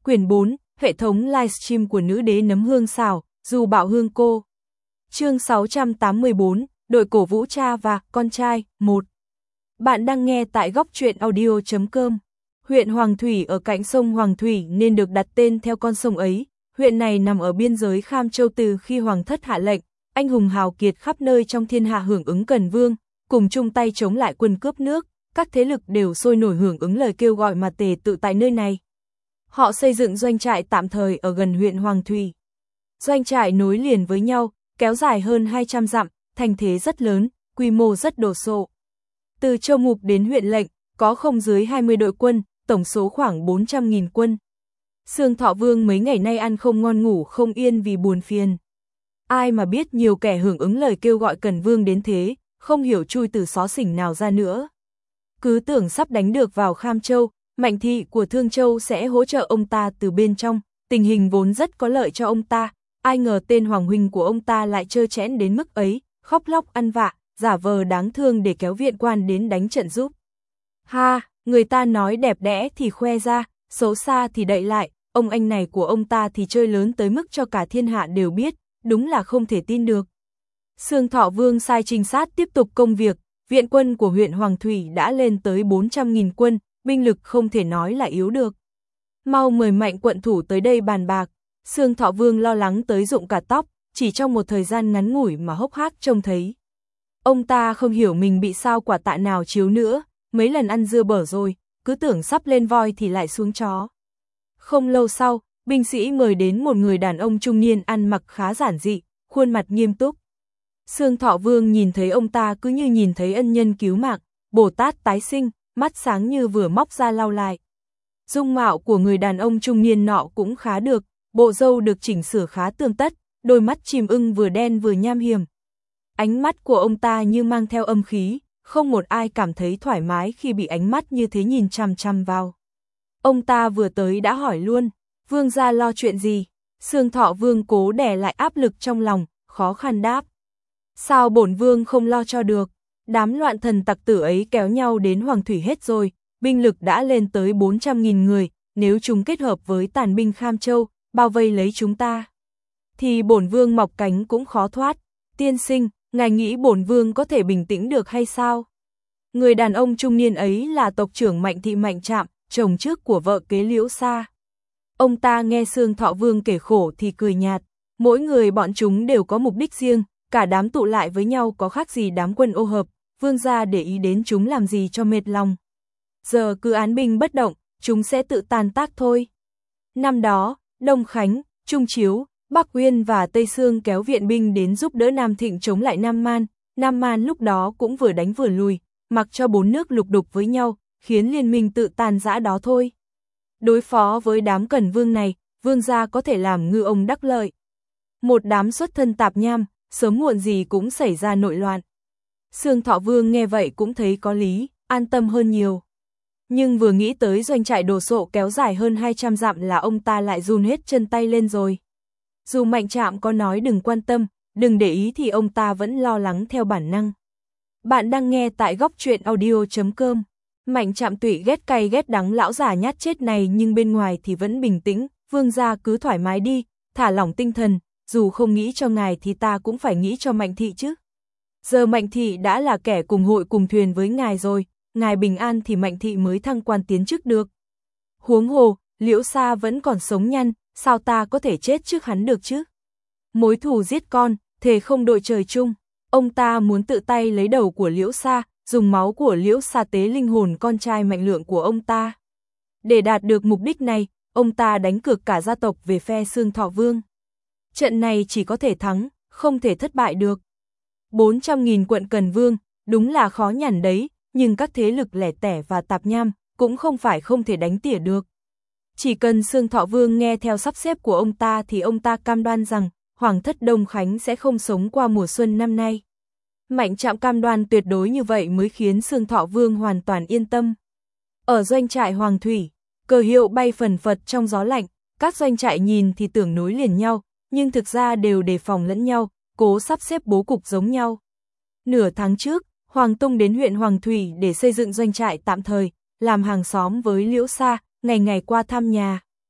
Quyển 4, hệ thống livestream của nữ đế nấm hương xào, dù bạo hương cô. Chương 684, đội cổ vũ cha và con trai, 1. Bạn đang nghe tại góc truyện audio.com. Huyện Hoàng Thủy ở cạnh sông Hoàng Thủy nên được đặt tên theo con sông ấy. Huyện này nằm ở biên giới Kham Châu từ khi Hoàng thất hạ lệnh, anh hùng hào kiệt khắp nơi trong thiên hạ hưởng ứng Cần Vương, cùng chung tay chống lại quân cướp nước, các thế lực đều sôi nổi hưởng ứng lời kêu gọi mà tề tự tại nơi này. Họ xây dựng doanh trại tạm thời ở gần huyện Hoàng Thủy. Doanh trại nối liền với nhau, kéo dài hơn 200 dặm, thành thế rất lớn, quy mô rất đồ sộ. Từ Châu Mục đến huyện Lệnh, có không dưới 20 đội quân, tổng số khoảng 400.000 quân. Sương Thọ Vương mấy ngày nay ăn không ngon ngủ không yên vì buồn phiền. Ai mà biết nhiều kẻ hưởng ứng lời kêu gọi Cần Vương đến thế, không hiểu chui từ xó xỉnh nào ra nữa. Cứ tưởng sắp đánh được vào Kham Châu, Mạnh thị của Thương Châu sẽ hỗ trợ ông ta từ bên trong, tình hình vốn rất có lợi cho ông ta, ai ngờ tên hoàng huynh của ông ta lại trơ trẽn đến mức ấy, khóc lóc ăn vạ, giả vờ đáng thương để kéo viện quan đến đánh trận giúp. Ha, người ta nói đẹp đẽ thì khoe ra, xấu xa thì đậy lại, ông anh này của ông ta thì chơi lớn tới mức cho cả thiên hạ đều biết, đúng là không thể tin được. Sương Thọ Vương sai trinh sát tiếp tục công việc, viện quân của huyện Hoàng Thủy đã lên tới 400.000 quân, binh lực không thể nói là yếu được. Mau mời Mạnh quận thủ tới đây bàn bạc. Sương Thọ Vương lo lắng tới rụng cả tóc, chỉ trong một thời gian ngắn ngủi mà hốc hác trông thấy. Ông ta không hiểu mình bị sao quả tạ nào chiếu nữa, mấy lần ăn dưa bở rồi, cứ tưởng sắp lên voi thì lại xuống chó. Không lâu sau, binh sĩ mời đến một người đàn ông trung niên ăn mặc khá giản dị, khuôn mặt nghiêm túc. Sương Thọ Vương nhìn thấy ông ta cứ như nhìn thấy ân nhân cứu mạng, Bồ Tát tái sinh, mắt sáng như vừa móc ra lau lại. Dung mạo của người đàn ông trung niên nọ cũng khá được, bộ râu được chỉnh sửa khá tươm tất, đôi mắt chim ưng vừa đen vừa nham hiểm. Ánh mắt của ông ta như mang theo âm khí, không một ai cảm thấy thoải mái khi bị ánh mắt như thế nhìn chằm chằm vào. Ông ta vừa tới đã hỏi luôn, Vương gia lo chuyện gì? Sương Thọ Vương cố đè lại áp lực trong lòng, khó khăn đáp. Sao bổn vương không lo cho được? Đám loạn thần tặc tử ấy kéo nhau đến Hoàng Thủy hết rồi, binh lực đã lên tới 400.000 người, nếu chúng kết hợp với tàn binh Kham Châu, bao vây lấy chúng ta, thì bổn vương mọc cánh cũng khó thoát. Tiên sinh, ngài nghĩ bổn vương có thể bình tĩnh được hay sao? Người đàn ông trung niên ấy là tộc trưởng Mạnh thị Mạnh Trạm, chồng trước của vợ kế Liễu Sa. Ông ta nghe Sương Thọ Vương kể khổ thì cười nhạt, mỗi người bọn chúng đều có mục đích riêng, cả đám tụ lại với nhau có khác gì đám quân ô hợp, vương gia để ý đến chúng làm gì cho mệt lòng. Giờ cứ án binh bất động, chúng sẽ tự tan tác thôi. Năm đó, Đông Khánh, Trung Chiếu, Bắc Uyên và Tây Sương kéo viện binh đến giúp đỡ Nam Thịnh chống lại Nam Man. Nam Man lúc đó cũng vừa đánh vừa lùi, mặc cho bốn nước lục đục với nhau, khiến liên minh tự tan rã đó thôi. Đối phó với đám Cần Vương này, vương gia có thể làm ngư ông đắc lợi. Một đám xuất thân tạp nham, sớm muộn gì cũng xảy ra nội loạn. Sương Thọ Vương nghe vậy cũng thấy có lý, an tâm hơn nhiều. Nhưng vừa nghĩ tới doanh trại đồ sộ kéo dài hơn 200 dặm là ông ta lại run hết chân tay lên rồi. Dù Mạnh Trạm có nói đừng quan tâm, đừng để ý thì ông ta vẫn lo lắng theo bản năng. Bạn đang nghe tại góc truyện audio.com. Mạnh Trạm tụy ghét cay ghét đắng lão già nhát chết này nhưng bên ngoài thì vẫn bình tĩnh, vương gia cứ thoải mái đi, thả lỏng tinh thần, dù không nghĩ cho ngài thì ta cũng phải nghĩ cho Mạnh thị chứ. Giờ Mạnh thị đã là kẻ cùng hội cùng thuyền với ngài rồi, ngài bình an thì Mạnh thị mới thăng quan tiến chức được. Huống hồ, Liễu Sa vẫn còn sống nhăn, sao ta có thể chết trước hắn được chứ? Mối thù giết con, thề không đội trời chung. Ông ta muốn tự tay lấy đầu của Liễu Sa, dùng máu của Liễu Sa tế linh hồn con trai Mạnh Lượng của ông ta. Để đạt được mục đích này, ông ta đánh cược cả gia tộc về phe Sương Thọ Vương. Trận này chỉ có thể thắng, không thể thất bại được. 400.000 quận Cần Vương, đúng là khó nhằn đấy, nhưng các thế lực lẻ tẻ và tạp nham cũng không phải không thể đánh tỉa được. Chỉ cần Sương Thọ Vương nghe theo sắp xếp của ông ta thì ông ta cam đoan rằng Hoàng thất Đông Khánh sẽ không sống qua mùa xuân năm nay. Mạnh Trạm cam đoan tuyệt đối như vậy mới khiến Sương Thọ Vương hoàn toàn yên tâm. Ở doanh trại Hoàng Thủy, cờ hiệu bay phần phật trong gió lạnh, các doanh trại nhìn thì tưởng nối liền nhau, nhưng thực ra đều đề phòng lẫn nhau, cố sắp xếp bố cục giống nhau. Nửa tháng trước, Hoàng Tung đến huyện Hoàng Thủy để xây dựng doanh trại tạm thời, làm hàng xóm với Liễu Sa, ngày ngày qua thăm nhà.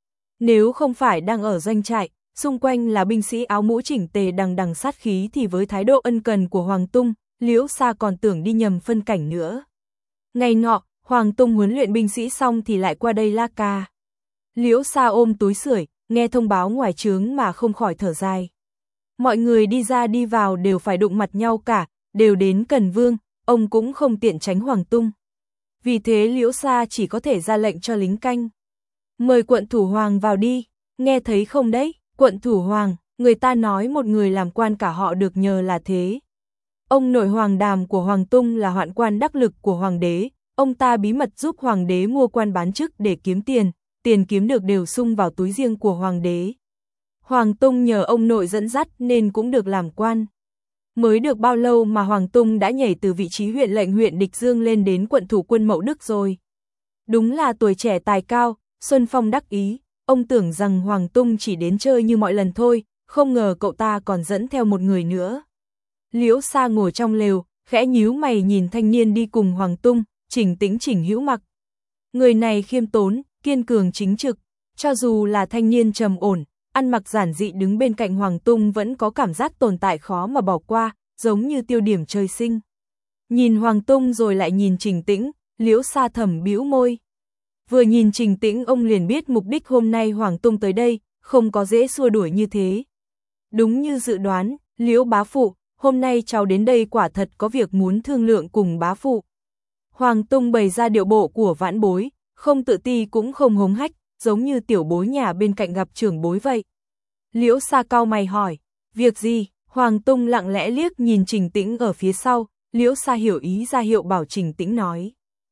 Nếu không phải đang ở doanh trại, xung quanh là binh sĩ áo mũ chỉnh tề đằng đằng sát khí thì với thái độ ân cần của Hoàng Tung, Liễu Sa còn tưởng đi nhầm phân cảnh nữa. Ngày nọ, Hoàng Tung huấn luyện binh sĩ xong thì lại qua đây la ca. Liễu Sa ôm túi sưởi, nghe thông báo ngoài trướng mà không khỏi thở dài. Mọi người đi ra đi vào đều phải đụng mặt nhau cả, đều đến Cần Vương, ông cũng không tiện tránh Hoàng Tung. Vì thế Liễu Sa chỉ có thể ra lệnh cho lính canh. Mời quận thủ hoàng vào đi, nghe thấy không đấy, quận thủ hoàng, người ta nói một người làm quan cả họ được nhờ là thế. Ông nội Hoàng Đàm của Hoàng Tung là hoạn quan đắc lực của Hoàng đế, ông ta bí mật giúp Hoàng đế mua quan bán chức để kiếm tiền, tiền kiếm được đều sung vào túi riêng của Hoàng đế. Hoàng Tung nhờ ông nội dẫn dắt nên cũng được làm quan. Mới được bao lâu mà Hoàng Tung đã nhảy từ vị trí huyện lệnh huyện Địch Dương lên đến quận thủ quân Mậu Đức rồi. Đúng là tuổi trẻ tài cao, Xuân Phong đắc ý, ông tưởng rằng Hoàng Tung chỉ đến chơi như mọi lần thôi, không ngờ cậu ta còn dẫn theo một người nữa. Liễu Sa ngồi trong lều, khẽ nhíu mày nhìn thanh niên đi cùng Hoàng Tung, Trình Tĩnh Trình Hữu Mặc. Người này khiêm tốn, kiên cường chính trực, cho dù là thanh niên trầm ổn, ăn mặc giản dị đứng bên cạnh Hoàng Tung vẫn có cảm giác tồn tại khó mà bỏ qua, giống như tiêu điểm trời sinh. Nhìn Hoàng Tung rồi lại nhìn Trình Tĩnh, Liễu Sa thầm bĩu môi. Vừa nhìn Trình Tĩnh ông liền biết mục đích hôm nay Hoàng Tung tới đây, không có dễ xua đuổi như thế. Đúng như dự đoán, Liễu bá phụ, hôm nay cháu đến đây quả thật có việc muốn thương lượng cùng bá phụ. Hoàng Tung bày ra điệu bộ của vãn bối, không tự ti cũng không hống hách, giống như tiểu bối nhà bên cạnh gặp trưởng bối vậy. Liễu Sa cau mày hỏi, việc gì? Hoàng Tung lặng lẽ liếc nhìn Trình Tĩnh ở phía sau, Liễu Sa hiểu ý ra hiệu bảo Trình Tĩnh nói.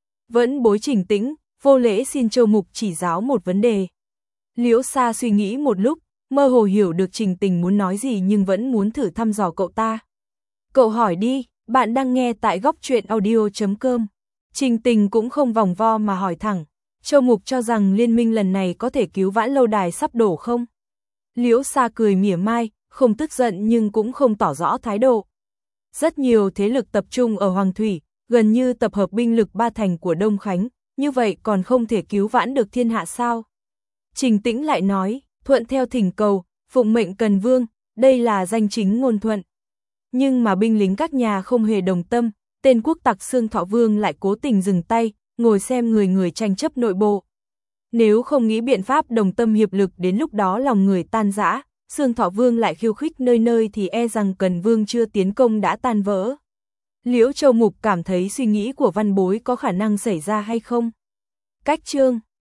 Vẫn bối Trình Tĩnh, vô lễ xin Châu Mục chỉ giáo một vấn đề. Liễu Sa suy nghĩ một lúc, mơ hồ hiểu được Trình Tình muốn nói gì nhưng vẫn muốn thử thăm dò cậu ta. Cậu hỏi đi, bạn đang nghe tại góc truyện audio.com. Trình Tình cũng không vòng vo mà hỏi thẳng, Châu Mục cho rằng liên minh lần này có thể cứu vãn lâu đài sắp đổ không? Liễu Sa cười mỉa mai, không tức giận nhưng cũng không tỏ rõ thái độ. Rất nhiều thế lực tập trung ở Hoàng Thủy, gần như tập hợp binh lực ba thành của Đông Khánh, như vậy còn không thể cứu vãn được thiên hạ sao? Trình Tĩnh lại nói, thuận theo thỉnh cầu, phụng mệnh Cần Vương, đây là danh chính ngôn thuận. Nhưng mà binh lính các nhà không hề đồng tâm, tên quốc tặc Xương Thọ Vương lại cố tình dừng tay, ngồi xem người người tranh chấp nội bộ. Nếu không nghĩ biện pháp đồng tâm hiệp lực đến lúc đó lòng người tan rã, Xương Thọ Vương lại khiêu khích nơi nơi thì e rằng Cần Vương chưa tiến công đã tan vỡ. Liễu Châu Mục cảm thấy suy nghĩ của văn bối có khả năng xảy ra hay không? Cách chương